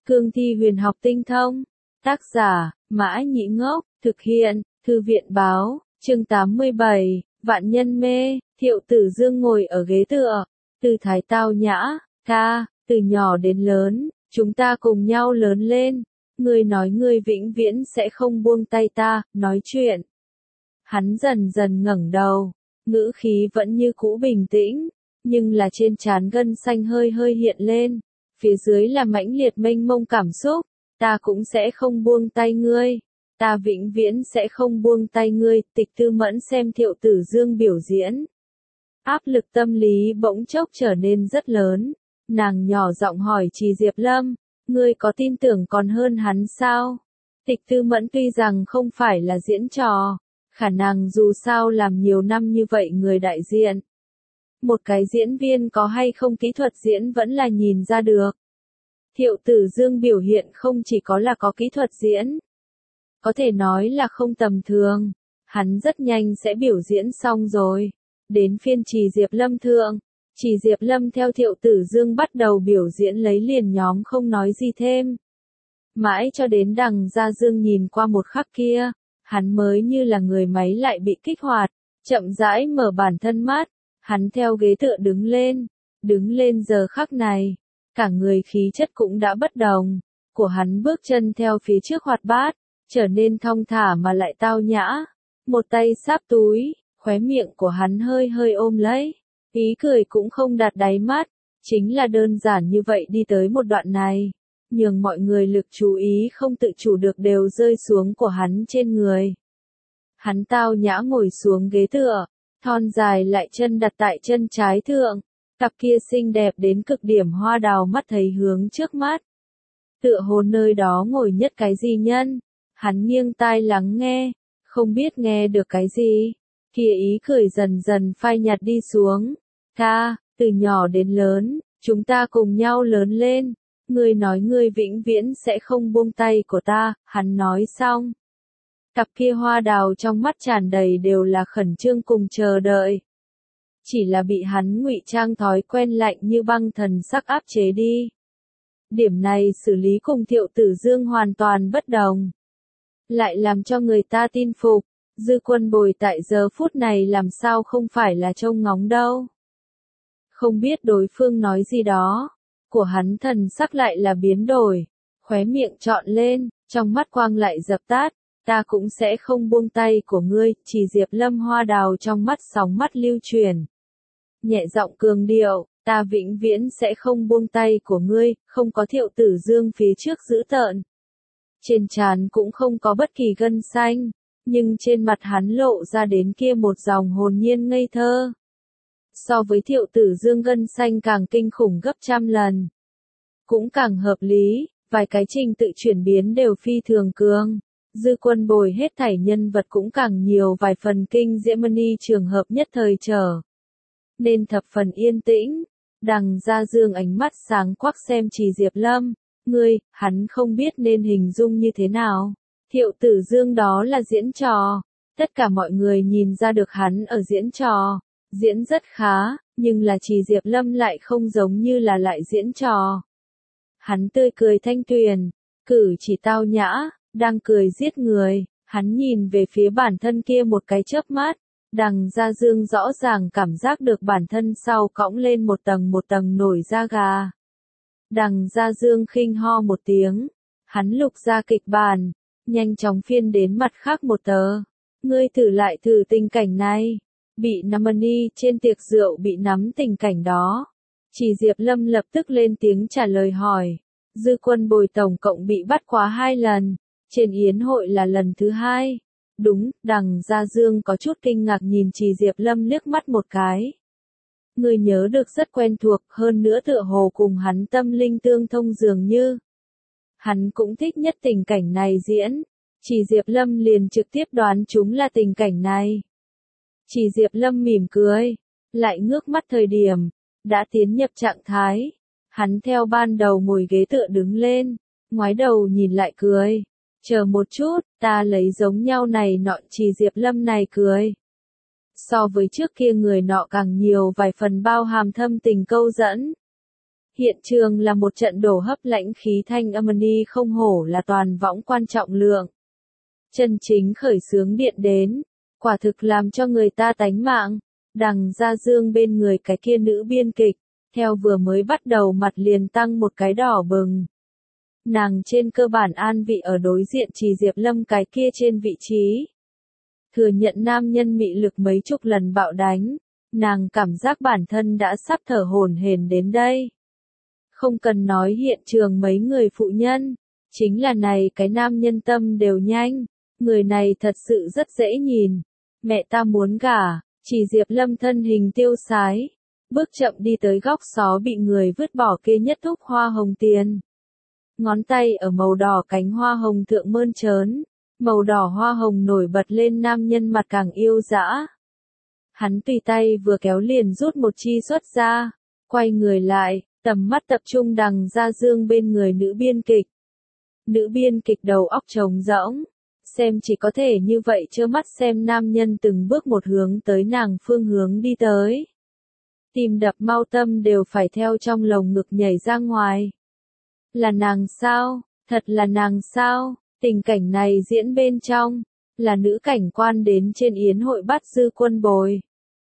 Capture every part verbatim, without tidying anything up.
Cương thi huyền học tinh thông. Tác giả, Mã Nhĩ Ngốc, thực hiện, Thư viện Báo, chương tám mươi bảy, Vạn Nhân Mê. Thiệu Tử Dương ngồi ở ghế tựa, tư thái tao nhã, ca, từ nhỏ đến lớn, chúng ta cùng nhau lớn lên, ngươi nói ngươi vĩnh viễn sẽ không buông tay ta, nói chuyện. Hắn dần dần ngẩng đầu, ngữ khí vẫn như cũ bình tĩnh, nhưng là trên trán gân xanh hơi hơi hiện lên, phía dưới là mãnh liệt mênh mông cảm xúc, ta cũng sẽ không buông tay ngươi, ta vĩnh viễn sẽ không buông tay ngươi. Tịch Tư Mẫn xem Thiệu Tử Dương biểu diễn, áp lực tâm lý bỗng chốc trở nên rất lớn, nàng nhỏ giọng hỏi Trì Diệp Lâm, ngươi có tin tưởng còn hơn hắn sao? Tịch Tư Mẫn tuy rằng không phải là diễn trò, khả năng dù sao làm nhiều năm như vậy người đại diện. Một cái diễn viên có hay không kỹ thuật diễn vẫn là nhìn ra được. Thiệu Tử Dương biểu hiện không chỉ có là có kỹ thuật diễn, có thể nói là không tầm thường, hắn rất nhanh sẽ biểu diễn xong rồi. Đến phiên Trì Diệp Lâm thượng, Trì Diệp Lâm theo Thiệu Tử Dương bắt đầu biểu diễn lấy liền nhóm không nói gì thêm. Mãi cho đến Đằng Gia Dương nhìn qua một khắc kia, hắn mới như là người máy lại bị kích hoạt, chậm rãi mở bản thân mắt, hắn theo ghế tựa đứng lên, đứng lên giờ khắc này, cả người khí chất cũng đã bất đồng, của hắn bước chân theo phía trước hoạt bát, trở nên thong thả mà lại tao nhã, một tay sáp túi, khóe miệng của hắn hơi hơi ôm lấy, ý cười cũng không đạt đáy mắt, chính là đơn giản như vậy đi tới một đoạn này, nhường mọi người lực chú ý không tự chủ được đều rơi xuống của hắn trên người. Hắn tao nhã ngồi xuống ghế tựa, thon dài lại chân đặt tại chân trái thượng, cặp kia xinh đẹp đến cực điểm hoa đào mắt thấy hướng trước mắt. Tựa hồ nơi đó ngồi nhất cái gì nhân, hắn nghiêng tai lắng nghe, không biết nghe được cái gì, kia ý cười dần dần phai nhạt đi xuống. Ca, từ nhỏ đến lớn, chúng ta cùng nhau lớn lên, ngươi nói ngươi vĩnh viễn sẽ không buông tay của ta, hắn nói xong. Cặp kia hoa đào trong mắt tràn đầy đều là khẩn trương cùng chờ đợi. Chỉ là bị hắn ngụy trang thói quen lạnh như băng thần sắc áp chế đi. Điểm này xử lý cùng Thiệu Tử Dương hoàn toàn bất đồng. Lại làm cho người ta tin phục, Dư Quân Bồi tại giờ phút này làm sao không phải là trông ngóng đâu. Không biết đối phương nói gì đó, của hắn thần sắc lại là biến đổi, khóe miệng trọn lên, trong mắt quang lại dập tắt, ta cũng sẽ không buông tay của ngươi. Chỉ Diệp Lâm hoa đào trong mắt sóng mắt lưu truyền. Nhẹ giọng cường điệu, ta vĩnh viễn sẽ không buông tay của ngươi, không có Thiệu Tử Dương phía trước dữ tợn. Trên trán cũng không có bất kỳ gân xanh, nhưng trên mặt hắn lộ ra đến kia một dòng hồn nhiên ngây thơ. So với Thiệu Tử Dương gân xanh càng kinh khủng gấp trăm lần. Cũng càng hợp lý, vài cái trình tự chuyển biến đều phi thường cường. Dư Quân Bồi hết thảy nhân vật cũng càng nhiều vài phần kinh diễm ni trường hợp nhất thời trở. Nên thập phần yên tĩnh, Đằng Gia Dương ánh mắt sáng quắc xem Trì Diệp Lâm, ngươi, hắn không biết nên hình dung như thế nào. Thiệu Tử Dương đó là diễn trò, tất cả mọi người nhìn ra được hắn ở diễn trò, diễn rất khá, nhưng là Trì Diệp Lâm lại không giống như là lại diễn trò. Hắn tươi cười thanh tuyền, cử chỉ tao nhã, đang cười giết người, hắn nhìn về phía bản thân kia một cái chớp mắt, Đằng Gia Dương rõ ràng cảm giác được bản thân sau cõng lên một tầng một tầng nổi da gà. Đằng Gia Dương khinh ho một tiếng, hắn lục ra kịch bản, nhanh chóng phiên đến mặt khác một tờ. Ngươi thử lại thử tình cảnh này, bị nắm ni trên tiệc rượu bị nắm tình cảnh đó. Chỉ Diệp Lâm lập tức lên tiếng trả lời hỏi. Dư Quân Bồi tổng cộng bị bắt quá hai lần, trên yến hội là lần thứ hai. Đúng, Đằng Gia Dương có chút kinh ngạc nhìn Trì Diệp Lâm liếc mắt một cái. Người nhớ được rất quen thuộc, hơn nữa tựa hồ cùng hắn tâm linh tương thông dường như. Hắn cũng thích nhất tình cảnh này diễn. Trì Diệp Lâm liền trực tiếp đoán chúng là tình cảnh này. Trì Diệp Lâm mỉm cười, lại ngước mắt thời điểm, đã tiến nhập trạng thái. Hắn theo ban đầu ngồi ghế tựa đứng lên, ngoái đầu nhìn lại cười. Chờ một chút, ta lấy giống nhau này nọ. Trì Diệp Lâm này cười. So với trước kia người nọ càng nhiều vài phần bao hàm thâm tình câu dẫn. Hiện trường là một trận đổ hấp lãnh khí thanh âm ni không hổ là toàn võng quan trọng lượng. Chân chính khởi xướng điện đến, quả thực làm cho người ta tánh mạng. Đằng Gia Dương bên người cái kia nữ biên kịch, theo vừa mới bắt đầu mặt liền tăng một cái đỏ bừng. Nàng trên cơ bản an vị ở đối diện Trì Diệp Lâm cái kia trên vị trí. Thừa nhận nam nhân mị lực mấy chục lần bạo đánh, nàng cảm giác bản thân đã sắp thở hổn hển đến đây. Không cần nói hiện trường mấy người phụ nhân, chính là này cái nam nhân tâm đều nhanh, người này thật sự rất dễ nhìn. Mẹ ta muốn gả, Trì Diệp Lâm thân hình tiêu sái, bước chậm đi tới góc xó bị người vứt bỏ kia nhất thúc hoa hồng tiền. Ngón tay ở màu đỏ cánh hoa hồng thượng mơn trớn, màu đỏ hoa hồng nổi bật lên nam nhân mặt càng yêu dã. Hắn tùy tay vừa kéo liền rút một chi xuất ra, quay người lại, tầm mắt tập trung đằng Gia Dương bên người nữ biên kịch. Nữ biên kịch đầu óc trống rỗng, xem chỉ có thể như vậy trơ mắt xem nam nhân từng bước một hướng tới nàng phương hướng đi tới. Tim đập mau tâm đều phải theo trong lồng ngực nhảy ra ngoài. Là nàng sao? Thật là nàng sao? Tình cảnh này diễn bên trong, là nữ cảnh quan đến trên yến hội bắt Dư Quân Bồi.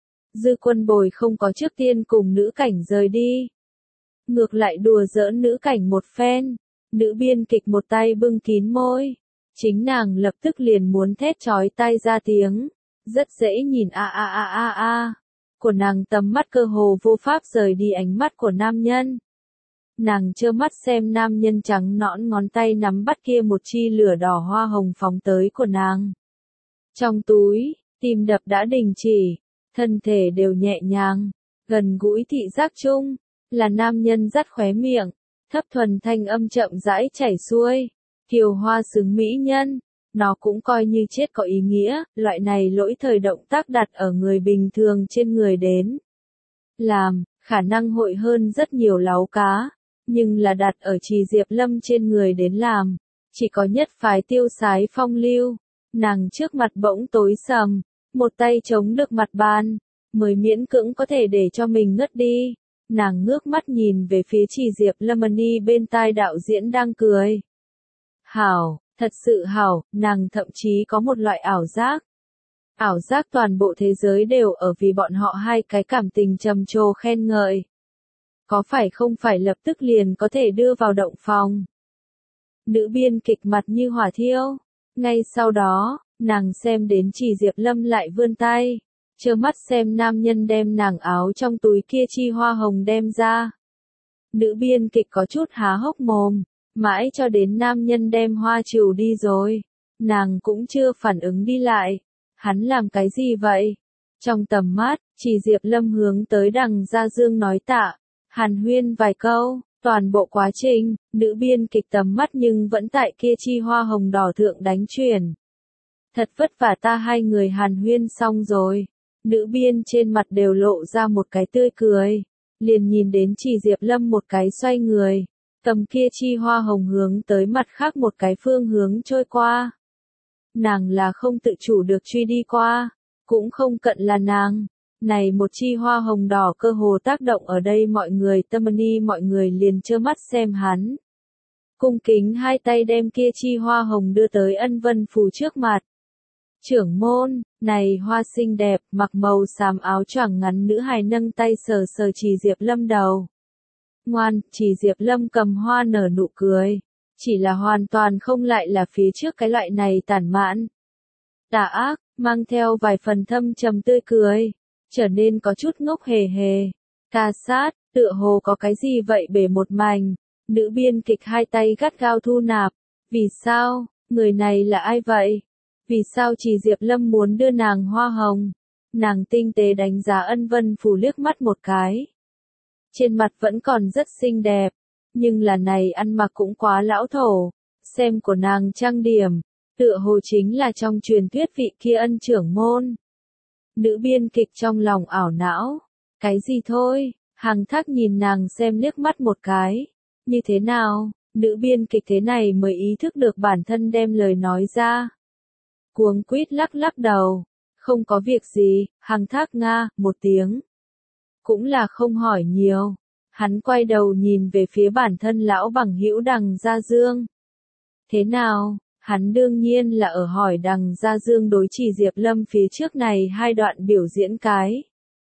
Dư Quân Bồi không có trước tiên cùng nữ cảnh rời đi. Ngược lại đùa giỡn nữ cảnh một phen, nữ biên kịch một tay bưng kín môi. Chính nàng lập tức liền muốn thét chói tai ra tiếng, rất dễ nhìn a a a a a. Của nàng tầm mắt cơ hồ vô pháp rời đi ánh mắt của nam nhân. Nàng trơ mắt xem nam nhân trắng nõn ngón tay nắm bắt kia một chi lửa đỏ hoa hồng phóng tới của nàng. Trong túi, tim đập đã đình chỉ, thân thể đều nhẹ nhàng, gần gũi thị giác chung, là nam nhân dắt khóe miệng, thấp thuần thanh âm chậm rãi chảy xuôi. Kiều hoa xứng mỹ nhân, nó cũng coi như chết có ý nghĩa, loại này lỗi thời động tác đặt ở người bình thường trên người đến. Làm, khả năng hội hơn rất nhiều láu cá, nhưng là đặt ở Trì Diệp Lâm trên người đến làm, chỉ có nhất phái tiêu sái phong lưu. Nàng trước mặt bỗng tối sầm, một tay chống được mặt bàn, mới miễn cưỡng có thể để cho mình ngất đi. Nàng ngước mắt nhìn về phía Trì Diệp Lâm ni bên tai đạo diễn đang cười. Hảo, thật sự hảo, nàng thậm chí có một loại ảo giác. Ảo giác toàn bộ thế giới đều ở vì bọn họ hai cái cảm tình trầm trồ khen ngợi. Có phải không phải lập tức liền có thể đưa vào động phòng. Nữ biên kịch mặt như hỏa thiêu. Ngay sau đó, nàng xem đến Trì Diệp Lâm lại vươn tay, trơ mắt xem nam nhân đem nàng áo trong túi kia chi hoa hồng đem ra. Nữ biên kịch có chút há hốc mồm. Mãi cho đến nam nhân đem hoa trừ đi rồi, nàng cũng chưa phản ứng đi lại. Hắn làm cái gì vậy? Trong tầm mắt, Trì Diệp Lâm hướng tới đằng Gia Dương nói tạ, hàn huyên vài câu, toàn bộ quá trình, nữ biên kịch tầm mắt nhưng vẫn tại kia chi hoa hồng đỏ thượng đánh chuyển. Thật vất vả ta hai người hàn huyên xong rồi, nữ biên trên mặt đều lộ ra một cái tươi cười, liền nhìn đến Trì Diệp Lâm một cái xoay người. Cầm kia chi hoa hồng hướng tới mặt khác một cái phương hướng trôi qua. Nàng là không tự chủ được truy đi qua, cũng không cận là nàng. Này một chi hoa hồng đỏ cơ hồ tác động ở đây mọi người tâm ni mọi người liền trơ mắt xem hắn. Cung kính hai tay đem kia chi hoa hồng đưa tới Ân Vân Phù trước mặt. Trưởng môn, này hoa xinh đẹp, mặc màu xám áo choàng ngắn nữ hài nâng tay sờ sờ Trì Diệp Lâm đầu. Ngoan, Trì Diệp Lâm cầm hoa nở nụ cười, chỉ là hoàn toàn không lại là phía trước cái loại này tản mạn. Tà ác, mang theo vài phần thâm trầm tươi cười, trở nên có chút ngốc hề hề. Ca sát, tựa hồ có cái gì vậy bể một mảnh, nữ biên kịch hai tay gắt gao thu nạp. Vì sao, người này là ai vậy? Vì sao Trì Diệp Lâm muốn đưa nàng hoa hồng? Nàng tinh tế đánh giá Ân Vân Phù liếc mắt một cái. Trên mặt vẫn còn rất xinh đẹp, nhưng là này ăn mặc cũng quá lão thổ, xem của nàng trang điểm, tựa hồ chính là trong truyền thuyết vị kia Ân trưởng môn. Nữ biên kịch trong lòng ảo não, cái gì thôi, Hằng Thác nhìn nàng xem liếc mắt một cái, như thế nào, nữ biên kịch thế này mới ý thức được bản thân đem lời nói ra. Cuống quýt lắc lắc đầu, không có việc gì, Hằng Thác nga, một tiếng. Cũng là không hỏi nhiều. Hắn quay đầu nhìn về phía bản thân lão bằng hữu Đằng Gia Dương. Thế nào? Hắn đương nhiên là ở hỏi Đằng Gia Dương đối Trì Diệp Lâm phía trước này hai đoạn biểu diễn cái.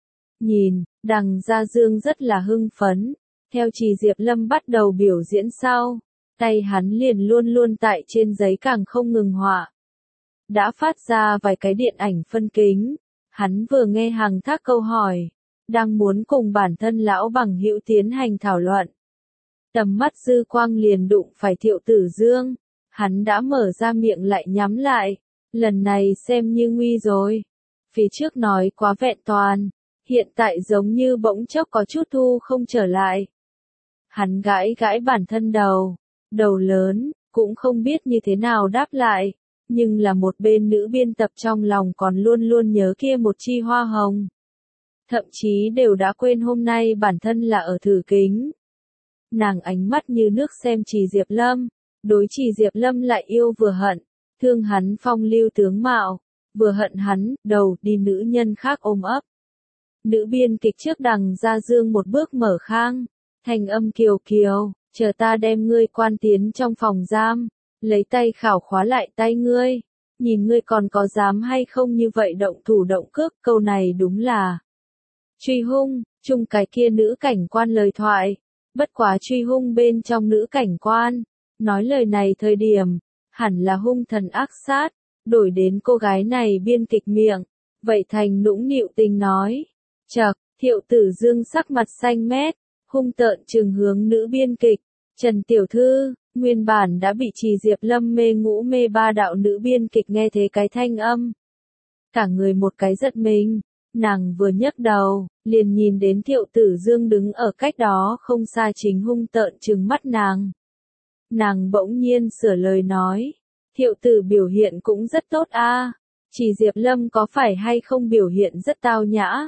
Nhìn, Đằng Gia Dương rất là hưng phấn. Theo Trì Diệp Lâm bắt đầu biểu diễn sau, tay hắn liền luôn luôn tại trên giấy càng không ngừng họa. Đã phát ra vài cái điện ảnh phân kính. Hắn vừa nghe hàng thác câu hỏi, đang muốn cùng bản thân lão bằng hữu tiến hành thảo luận. Tầm mắt dư quang liền đụng phải Thiệu Tử Dương. Hắn đã mở ra miệng lại nhắm lại. Lần này xem như nguy rồi. Phía trước nói quá vẹn toàn. Hiện tại giống như bỗng chốc có chút thu không trở lại. Hắn gãi gãi bản thân đầu. Đầu lớn, cũng không biết như thế nào đáp lại. Nhưng là một bên nữ biên tập trong lòng còn luôn luôn nhớ kia một chi hoa hồng. Thậm chí đều đã quên hôm nay bản thân là ở thử kính. Nàng ánh mắt như nước xem Trì Diệp Lâm. Đối Trì Diệp Lâm lại yêu vừa hận. Thương hắn phong lưu tướng mạo. Vừa hận hắn, đầu đi nữ nhân khác ôm ấp. Nữ biên kịch trước Đằng Gia Dương một bước mở khang. Thanh âm kiều kiều, chờ ta đem ngươi quan tiến trong phòng giam. Lấy tay khảo khóa lại tay ngươi. Nhìn ngươi còn có dám hay không như vậy động thủ động cước. Câu này đúng là truy hung, chung cái kia nữ cảnh quan lời thoại. Bất quá truy hung bên trong nữ cảnh quan. Nói lời này thời điểm, hẳn là hung thần ác sát. Đổi đến cô gái này biên kịch miệng. Vậy thành nũng nịu tình nói. Chậc, Thiệu Tử Dương sắc mặt xanh mét. Hung tợn trừng hướng nữ biên kịch. Trần Tiểu Thư, nguyên bản đã bị Trì Diệp Lâm mê ngũ mê ba đạo nữ biên kịch nghe thế cái thanh âm. Cả người một cái giật mình, nàng vừa nhấc đầu, liền nhìn đến Thiệu Tử Dương đứng ở cách đó không xa chính hung tợn trừng mắt nàng. Nàng bỗng nhiên sửa lời nói, Thiệu Tử biểu hiện cũng rất tốt a, Trì Diệp Lâm có phải hay không biểu hiện rất tao nhã?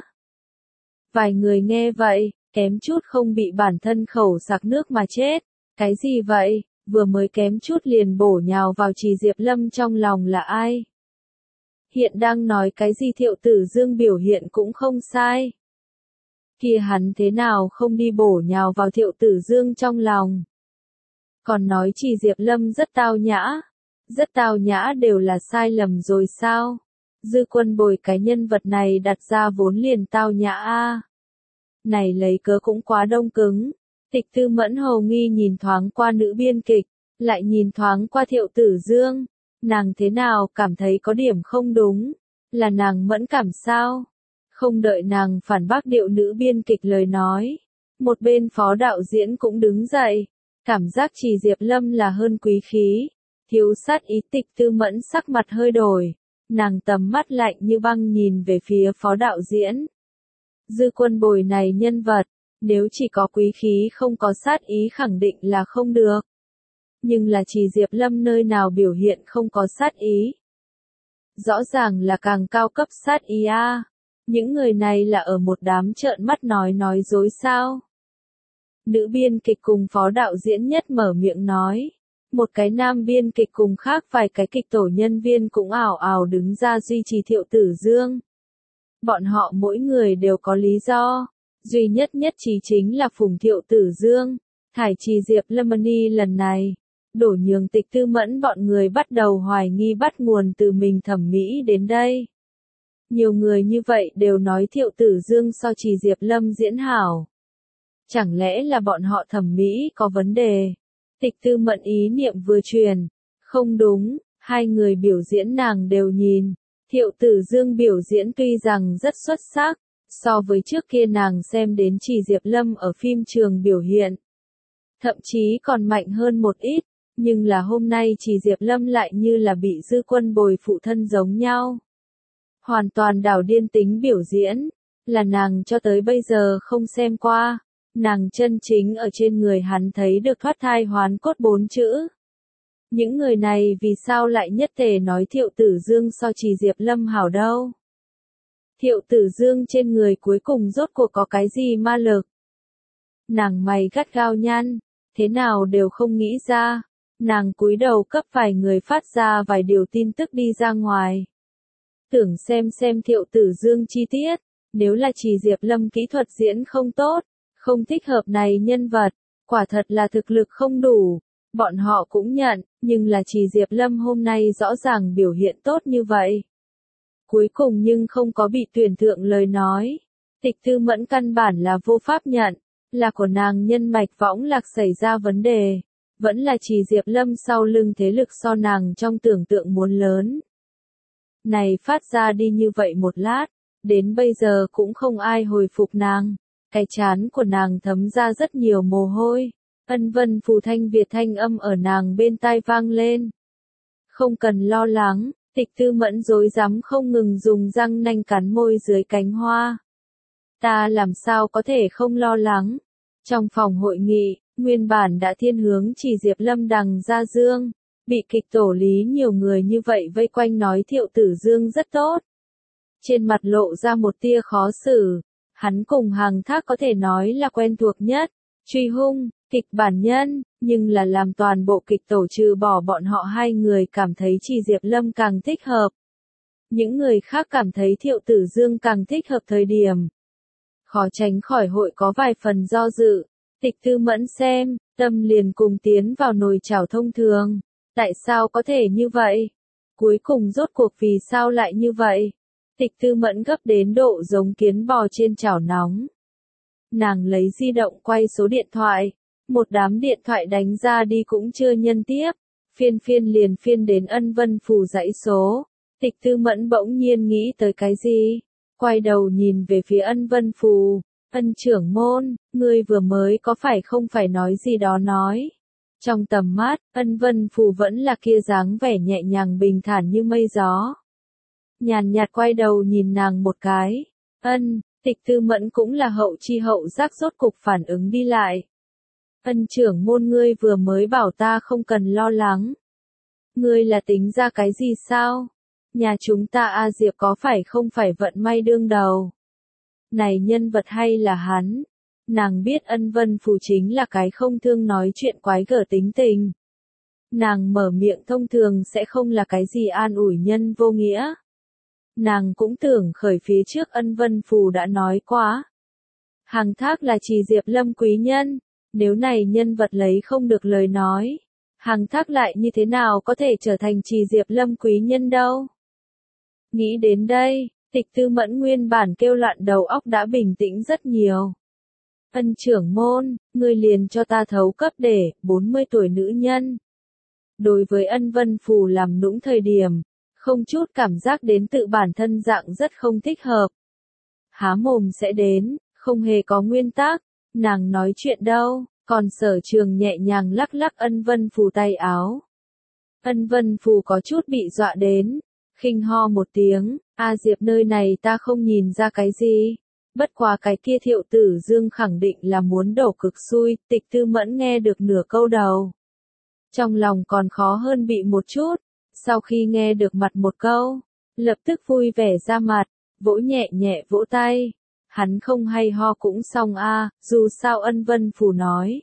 Vài người nghe vậy, kém chút không bị bản thân khẩu sặc nước mà chết. Cái gì vậy, vừa mới kém chút liền bổ nhào vào Trì Diệp Lâm trong lòng là ai? Hiện đang nói cái gì Thiệu Tử Dương biểu hiện cũng không sai. Kia hắn thế nào không đi bổ nhào vào Thiệu Tử Dương trong lòng? Còn nói Trì Diệp Lâm rất tao nhã. Rất tao nhã đều là sai lầm rồi sao? Dư Quân Bồi cái nhân vật này đặt ra vốn liền tao nhã a. Này lấy cớ cũng quá đông cứng. Tịch Tư Mẫn hầu nghi nhìn thoáng qua nữ biên kịch, lại nhìn thoáng qua Thiệu Tử Dương. Nàng thế nào cảm thấy có điểm không đúng? Là nàng mẫn cảm sao? Không đợi nàng phản bác điệu nữ biên kịch lời nói. Một bên phó đạo diễn cũng đứng dậy. Cảm giác Trì Diệp Lâm là hơn quý khí. Thiếu sát ý. Tịch Tư Mẫn sắc mặt hơi đổi. Nàng tầm mắt lạnh như băng nhìn về phía phó đạo diễn. Dư Quân Bồi này nhân vật. Nếu chỉ có quý khí không có sát ý khẳng định là không được. Nhưng là Trì Diệp Lâm nơi nào biểu hiện không có sát ý. Rõ ràng là càng cao cấp sát ý a. À. Những người này là ở một đám trợn mắt nói nói dối sao. Nữ biên kịch cùng phó đạo diễn nhất mở miệng nói. Một cái nam biên kịch cùng khác vài cái kịch tổ nhân viên cũng ảo ảo đứng ra duy trì Thiệu Tử Dương. Bọn họ mỗi người đều có lý do. Duy nhất nhất trí chính là phùng Thiệu Tử Dương, thải Trì Diệp Lâm lần này, đổ nhường Tịch Tư Mẫn bọn người bắt đầu hoài nghi bắt nguồn từ mình thẩm mỹ đến đây. Nhiều người như vậy đều nói Thiệu Tử Dương so Trì Diệp Lâm diễn hảo. Chẳng lẽ là bọn họ thẩm mỹ có vấn đề? Tịch Tư Mẫn ý niệm vừa truyền, không đúng, hai người biểu diễn nàng đều nhìn. Thiệu Tử Dương biểu diễn tuy rằng rất xuất sắc. So với trước kia nàng xem đến Trì Diệp Lâm ở phim trường biểu hiện. Thậm chí còn mạnh hơn một ít, nhưng là hôm nay Trì Diệp Lâm lại như là bị Dư Quân Bồi phụ thân giống nhau. Hoàn toàn đảo điên tính biểu diễn, là nàng cho tới bây giờ không xem qua. Nàng chân chính ở trên người hắn thấy được thoát thai hoán cốt bốn chữ. Những người này vì sao lại nhất tề nói Thiệu Tử Dương so Trì Diệp Lâm hảo đâu? Thiệu Tử Dương trên người cuối cùng rốt cuộc có cái gì ma lực? Nàng mày gắt gao nhăn, thế nào đều không nghĩ ra. Nàng cúi đầu cấp vài người phát ra vài điều tin tức đi ra ngoài. Tưởng xem xem Thiệu Tử Dương chi tiết, nếu là Trì Diệp Lâm kỹ thuật diễn không tốt, Không thích hợp này nhân vật, quả thật là thực lực không đủ. Bọn họ cũng nhận, nhưng là chỉ Diệp Lâm hôm nay rõ ràng biểu hiện tốt như vậy. Cuối cùng nhưng không có bị tuyển thượng lời nói. Tịch Tư Mẫn căn bản là vô pháp nhận, là của nàng nhân mạch võng lạc xảy ra vấn đề. Vẫn là chỉ Diệp Lâm sau lưng thế lực so nàng trong tưởng tượng muốn lớn. Này phát ra đi như vậy một lát, đến bây giờ cũng không ai hồi phục nàng. Cái chán của nàng thấm ra rất nhiều mồ hôi. Ân Vân Phù thanh Việt thanh âm ở nàng bên tai vang lên. Không cần lo lắng, Tịch Tư Mẫn dối rắm không ngừng dùng răng nanh cắn môi dưới cánh hoa. Ta làm sao có thể không lo lắng. Trong phòng hội nghị, nguyên bản đã thiên hướng chỉ Diệp Lâm đằng ra dương. Bị kịch tổ lý nhiều người như vậy vây quanh nói Thiệu Tử Dương rất tốt. Trên mặt lộ ra một tia khó xử. Hắn cùng Hàng Thác có thể nói là quen thuộc nhất. Truy Hung, kịch bản nhân, nhưng là làm toàn bộ kịch tổ trừ bỏ bọn họ hai người cảm thấy chỉ Diệp Lâm càng thích hợp. Những người khác cảm thấy Thiệu Tử Dương càng thích hợp thời điểm. Khó tránh khỏi hội có vài phần do dự. Tịch Tư Mẫn xem, tâm liền cùng tiến vào nồi chảo thông thường. Tại sao có thể như vậy? Cuối cùng rốt cuộc vì sao lại như vậy? Tịch Tư Mẫn gấp đến độ giống kiến bò trên chảo nóng. Nàng lấy di động quay số điện thoại. Một đám điện thoại đánh ra đi cũng chưa nhân tiếp. Phiên phiên liền phiên đến Ân Vân Phù dãy số. Tịch Tư Mẫn bỗng nhiên nghĩ tới cái gì? Quay đầu nhìn về phía Ân Vân Phù. Ân trưởng môn, ngươi vừa mới có phải không phải nói gì đó nói. Trong tầm mắt, Ân Vân Phù vẫn là kia dáng vẻ nhẹ nhàng bình thản như mây gió. Nhàn nhạt quay đầu nhìn nàng một cái. Ân, Tịch Tư Mẫn cũng là hậu chi hậu giác rốt cục phản ứng đi lại. Ân trưởng môn ngươi vừa mới bảo ta không cần lo lắng. Ngươi là tính ra cái gì sao? Nhà chúng ta A Diệp có phải không phải vận may đương đầu? Này nhân vật hay là hắn? Nàng biết Ân Vân Phù chính là cái không thương nói chuyện quái gở tính tình. Nàng mở miệng thông thường sẽ không là cái gì an ủi nhân vô nghĩa. Nàng cũng tưởng khởi phía trước Ân Vân Phù đã nói quá. Hàng Thác là chỉ Diệp Lâm quý nhân, nếu này nhân vật lấy không được lời nói. Hàng Thác lại như thế nào có thể trở thành chỉ Diệp Lâm quý nhân đâu? Nghĩ đến đây, Tịch Tư Mẫn nguyên bản kêu loạn đầu óc đã bình tĩnh rất nhiều. Ân trưởng môn, ngươi liền cho ta thấu cấp để, bốn mươi tuổi nữ nhân. Đối với Ân Vân Phù làm nũng thời điểm, không chút cảm giác đến tự bản thân dạng rất không thích hợp. Há mồm sẽ đến, không hề có nguyên tắc, nàng nói chuyện đâu, còn Sở Trường nhẹ nhàng lắc lắc Ân Vân Phù tay áo. Ân Vân Phù có chút bị dọa đến, khinh ho một tiếng, A Diệp nơi này ta không nhìn ra cái gì. Bất quá cái kia Thiệu Tử Dương khẳng định là muốn đổ cực xui, Tịch Tư Mẫn nghe được nửa câu đầu. Trong lòng còn khó hơn bị một chút, sau khi nghe được mặt một câu, lập tức vui vẻ ra mặt, vỗ nhẹ nhẹ vỗ tay. Hắn không hay ho cũng xong a, dù sao Ân Vân Phù nói.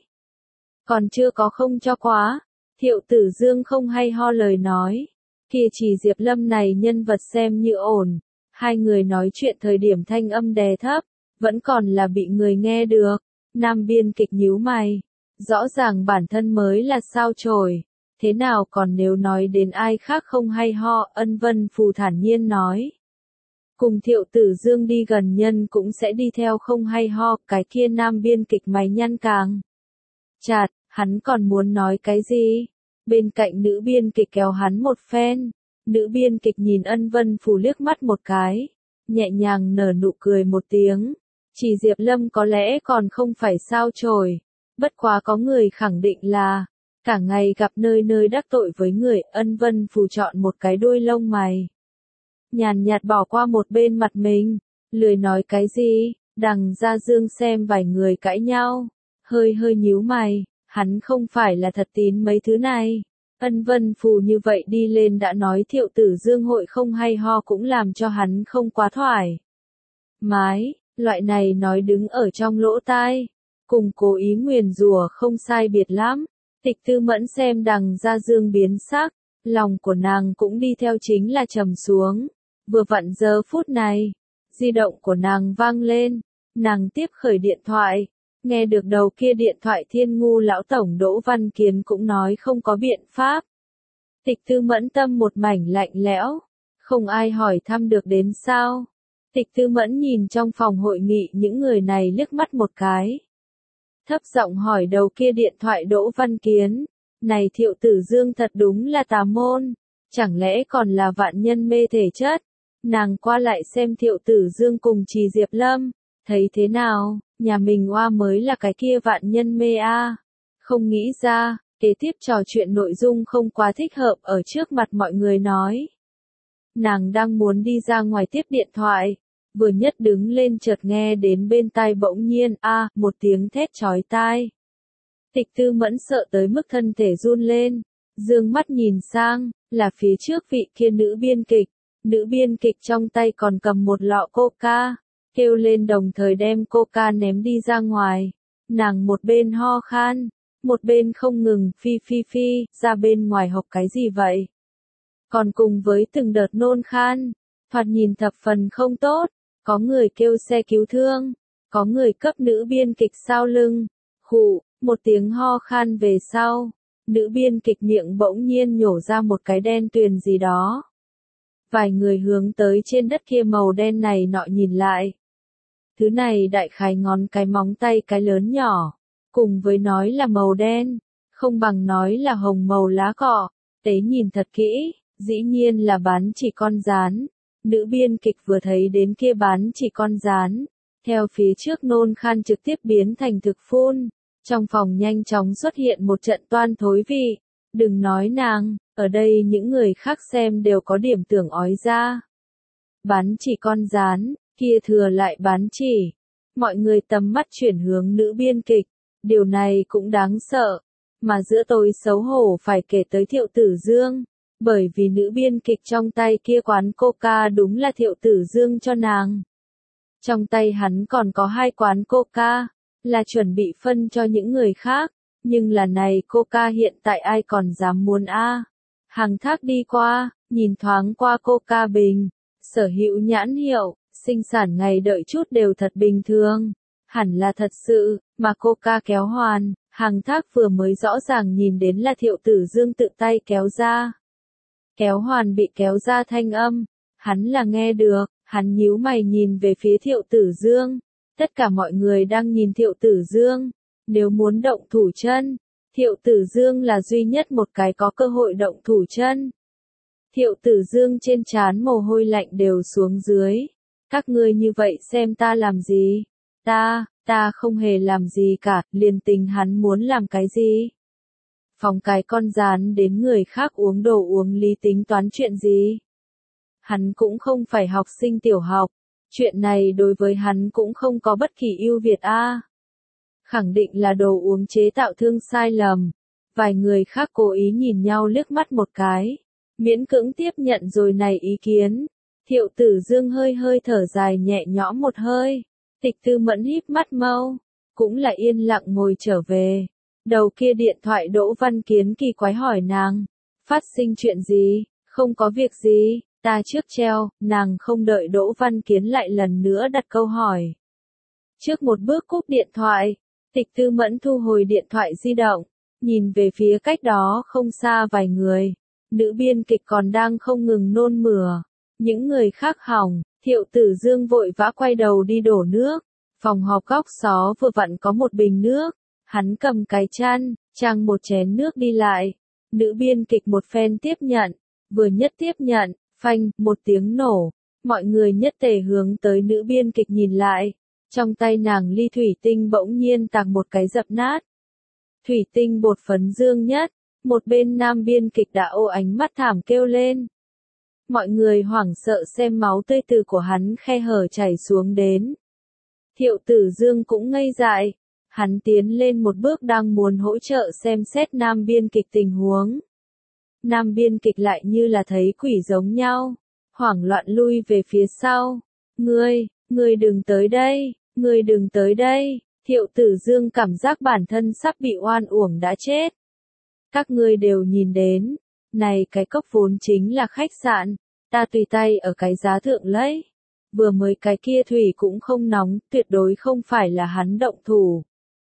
Còn chưa có không cho quá, Thiệu Tử Dương không hay ho lời nói. Kia chỉ Diệp Lâm này nhân vật xem như ổn. Hai người nói chuyện thời điểm thanh âm đè thấp, vẫn còn là bị người nghe được. Nam biên kịch nhíu mày. Rõ ràng bản thân mới là sao chổi. Thế nào còn nếu nói đến ai khác không hay ho, Ân Vân Phù thản nhiên nói. Cùng Thiệu Tử Dương đi gần nhân cũng sẽ đi theo không hay ho, cái kia nam biên kịch mày nhăn càng chặt, hắn còn muốn nói cái gì? Bên cạnh nữ biên kịch kéo hắn một phen, nữ biên kịch nhìn Ân Vân Phù liếc mắt một cái, nhẹ nhàng nở nụ cười một tiếng. Chỉ Diệp Lâm có lẽ còn không phải sao chổi, bất quá có người khẳng định là, cả ngày gặp nơi nơi đắc tội với người. Ân Vân Phù chọn một cái đuôi lông mày. Nhàn nhạt bỏ qua một bên mặt mình, lười nói cái gì, đằng ra dương xem vài người cãi nhau, hơi hơi nhíu mày, hắn không phải là thật tín mấy thứ này. Ân Vân Phù như vậy đi lên đã nói Thiệu Tử Dương hội không hay ho cũng làm cho hắn không quá thoải mái, loại này nói đứng ở trong lỗ tai, cùng cố ý nguyền rủa không sai biệt lắm. Tịch Tư Mẫn xem đằng ra dương biến sắc, lòng của nàng cũng đi theo chính là trầm xuống. Vừa vặn giờ phút này, di động của nàng vang lên, nàng tiếp khởi điện thoại, Nghe được đầu kia điện thoại Thiên Ngu lão tổng Đỗ Văn Kiến cũng nói không có biện pháp. Tịch Tư Mẫn tâm một mảnh lạnh lẽo, không ai hỏi thăm được đến sao. Tịch Tư Mẫn nhìn trong phòng hội nghị những người này liếc mắt một cái. Thấp giọng hỏi đầu kia điện thoại Đỗ Văn Kiến, này Thiệu Tử Dương thật đúng là tà môn, chẳng lẽ còn là vạn nhân mê thể chất. Nàng qua lại xem Thiệu Tử Dương cùng Trì Diệp Lâm, thấy thế nào, nhà mình oa mới là cái kia vạn nhân mê a. À. Không nghĩ ra, kế tiếp trò chuyện nội dung không quá thích hợp ở trước mặt mọi người nói. Nàng đang muốn đi ra ngoài tiếp điện thoại, vừa nhất đứng lên chợt nghe đến bên tai bỗng nhiên a à, một tiếng thét chói tai. Tịch Tư Mẫn sợ tới mức thân thể run lên, dương mắt nhìn sang, là phía trước vị kia nữ biên kịch, nữ biên kịch trong tay còn cầm một lọ coca, kêu lên đồng thời đem coca ném đi ra ngoài. Nàng một bên ho khan, một bên không ngừng phi phi phi, ra bên ngoài học cái gì vậy? Còn cùng với từng đợt nôn khan, thoạt nhìn thập phần không tốt, có người kêu xe cứu thương, có người cấp nữ biên kịch sau lưng, khụ, một tiếng ho khan về sau, nữ biên kịch miệng bỗng nhiên nhổ ra một cái đen tuyền gì đó. Vài người hướng tới trên đất kia màu đen này nọ nhìn lại. Thứ này đại khái ngón cái móng tay cái lớn nhỏ, cùng với nói là màu đen, không bằng nói là hồng màu lá cọ, tế nhìn thật kỹ, dĩ nhiên là bán chỉ con gián. Nữ biên kịch vừa thấy đến kia bán chỉ con gián, theo phía trước nôn khan trực tiếp biến thành thực phun, trong phòng nhanh chóng xuất hiện một trận toan thối vị, đừng nói nàng, ở đây những người khác xem đều có điểm tưởng ói ra. Bán chỉ con gián, kia thừa lại bán chỉ, mọi người tầm mắt chuyển hướng nữ biên kịch, điều này cũng đáng sợ, mà giữa tôi xấu hổ phải kể tới Thiệu Tử Dương. Bởi vì nữ biên kịch trong tay kia quán coca đúng là Thiệu Tử Dương cho nàng. Trong tay hắn còn có hai quán coca, là chuẩn bị phân cho những người khác, nhưng là này coca hiện tại ai còn dám muốn a? À. Hàng thác đi qua, nhìn thoáng qua coca bình, sở hữu nhãn hiệu, sinh sản ngày đợi chút đều thật bình thường, hẳn là thật sự, mà coca kéo hoàn, hàng thác vừa mới rõ ràng nhìn đến là Thiệu Tử Dương tự tay kéo ra. Kéo hoàn bị kéo ra thanh âm, hắn là nghe được, hắn nhíu mày nhìn về phía Thiệu Tử Dương, tất cả mọi người đang nhìn Thiệu Tử Dương, nếu muốn động thủ chân, Thiệu Tử Dương là duy nhất một cái có cơ hội động thủ chân. Thiệu Tử Dương trên trán mồ hôi lạnh đều xuống dưới, các ngươi như vậy xem ta làm gì, ta, ta không hề làm gì cả, liền tình hắn muốn làm cái gì. Phóng cái con gián đến người khác uống đồ uống lý tính toán chuyện gì. Hắn cũng không phải học sinh tiểu học, chuyện này đối với hắn cũng không có bất kỳ ưu việt a. À. Khẳng định là đồ uống chế tạo thương sai lầm. Vài người khác cố ý nhìn nhau liếc mắt một cái, miễn cưỡng tiếp nhận rồi này ý kiến. Thiệu Tử Dương hơi hơi thở dài nhẹ nhõm một hơi, Tịch Tư Mẫn híp mắt mau, cũng là yên lặng ngồi trở về. Đầu kia điện thoại Đỗ Văn Kiến kỳ quái hỏi nàng, phát sinh chuyện gì, không có việc gì, ta trước treo, nàng không đợi Đỗ Văn Kiến lại lần nữa đặt câu hỏi. Trước một bước cúp điện thoại, Tịch Tư Mẫn thu hồi điện thoại di động, nhìn về phía cách đó không xa vài người, nữ biên kịch còn đang không ngừng nôn mửa, những người khác hỏng, Thiệu Tử Dương vội vã quay đầu đi đổ nước, phòng họp góc xó vừa vặn có một bình nước. Hắn cầm cái chăn, trang một chén nước đi lại. Nữ biên kịch một phen tiếp nhận, vừa nhất tiếp nhận, phanh, một tiếng nổ. Mọi người nhất tề hướng tới nữ biên kịch nhìn lại. Trong tay nàng ly thủy tinh bỗng nhiên tạc một cái dập nát. Thủy tinh bột phấn dương nhất, một bên nam biên kịch đã ô ánh mắt thảm kêu lên. Mọi người hoảng sợ xem máu tươi từ của hắn khe hở chảy xuống đến. Thiệu Tử Dương cũng ngây dại. Hắn tiến lên một bước đang muốn hỗ trợ xem xét nam biên kịch tình huống. Nam biên kịch lại như là thấy quỷ giống nhau, hoảng loạn lui về phía sau. Ngươi, ngươi đừng tới đây, ngươi đừng tới đây. Thiệu Tử Dương cảm giác bản thân sắp bị oan uổng đã chết. Các ngươi đều nhìn đến, này cái cốc vốn chính là khách sạn, ta tùy tay ở cái giá thượng lấy. Vừa mới cái kia thủy cũng không nóng, tuyệt đối không phải là hắn động thủ.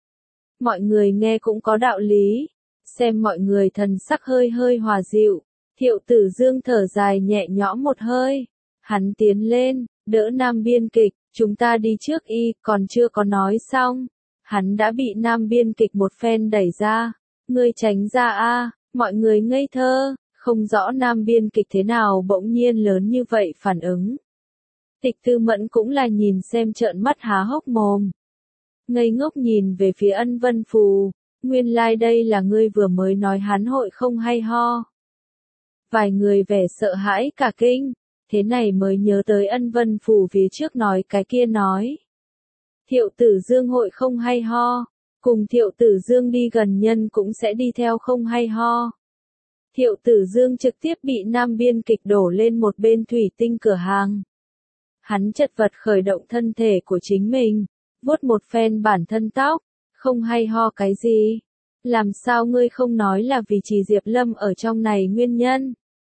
mọi người nghe cũng có đạo lý. Xem mọi người thần sắc hơi hơi hòa dịu, Thiệu Tử Dương thở dài nhẹ nhõm một hơi. Hắn tiến lên, đỡ Nam biên kịch, chúng ta đi trước y, còn chưa có nói xong. Hắn đã bị Nam biên kịch một phen đẩy ra. Ngươi tránh ra a, mọi người ngây thơ, không rõ Nam biên kịch thế nào bỗng nhiên lớn như vậy phản ứng. Tịch Tư Mẫn cũng là nhìn xem trợn mắt há hốc mồm. Ngây ngốc nhìn về phía Ân Vân Phù, nguyên lai like đây là ngươi vừa mới nói hắn hội không hay ho. Vài người vẻ sợ hãi cả kinh, thế này mới nhớ tới Ân Vân Phù phía trước nói cái kia nói. Thiệu Tử Dương hội không hay ho, cùng Thiệu Tử Dương đi gần nhân cũng sẽ đi theo không hay ho. Thiệu Tử Dương trực tiếp bị Nam biên kịch đổ lên một bên thủy tinh cửa hàng. Hắn chật vật khởi động thân thể của chính mình, vuốt một phen bản thân tóc, không hay ho cái gì. Làm sao ngươi không nói là vì chỉ Diệp Lâm ở trong này nguyên nhân?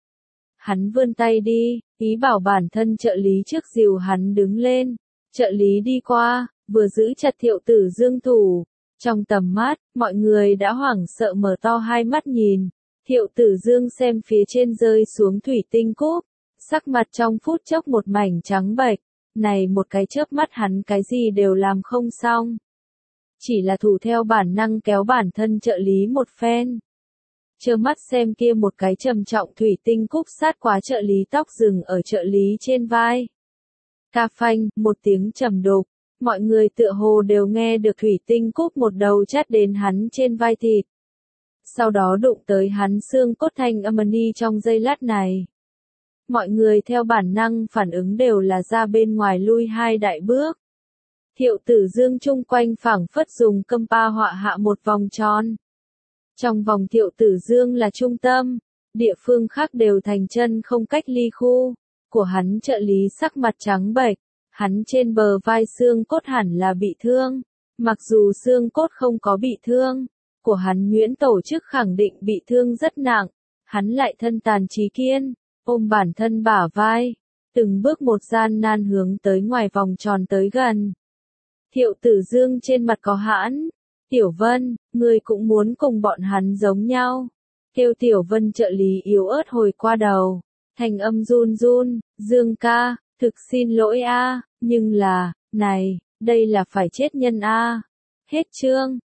Hắn vươn tay đi, ý bảo bản thân trợ lý trước dìu hắn đứng lên. Trợ lý đi qua, vừa giữ chặt Thiệu Tử Dương thủ. Trong tầm mắt, mọi người đã hoảng sợ mở to hai mắt nhìn. Thiệu Tử Dương xem phía trên rơi xuống thủy tinh cúp, sắc mặt trong phút chốc một mảnh trắng bệch. Này một cái chớp mắt hắn cái gì đều làm không xong. Chỉ là thủ theo bản năng kéo bản thân trợ lý một phen. Trơ mắt xem kia một cái trầm trọng thủy tinh cúp sát quá trợ lý tóc rừng ở trợ lý trên vai. Ca phanh, một tiếng trầm đục, mọi người tựa hồ đều nghe được thủy tinh cúp một đầu chát đến hắn trên vai thịt. Sau đó đụng tới hắn xương cốt thanh âm ni trong giây lát này. Mọi người theo bản năng phản ứng đều là ra bên ngoài lui hai đại bước. Thiệu Tử Dương chung quanh phảng phất dùng câm pa họa hạ một vòng tròn. Trong vòng Thiệu Tử Dương là trung tâm, địa phương khác đều thành chân không cách ly khu. Của hắn trợ lý sắc mặt trắng bệch, hắn trên bờ vai xương cốt hẳn là bị thương. Mặc dù xương cốt không có bị thương, của hắn nhuyễn tổ chức khẳng định bị thương rất nặng. Hắn lại thân tàn trí kiên, ôm bản thân bả vai, từng bước một gian nan hướng tới ngoài vòng tròn tới gần. Thiệu Tử Dương trên mặt có hãn. Tiểu Vân, ngươi cũng muốn cùng bọn hắn giống nhau. Kêu Tiểu Vân trợ lý yếu ớt hồi qua đầu. Thành âm run run, Dương ca, thực xin lỗi a, nhưng là, này, đây là phải chết nhân a. Hết chương.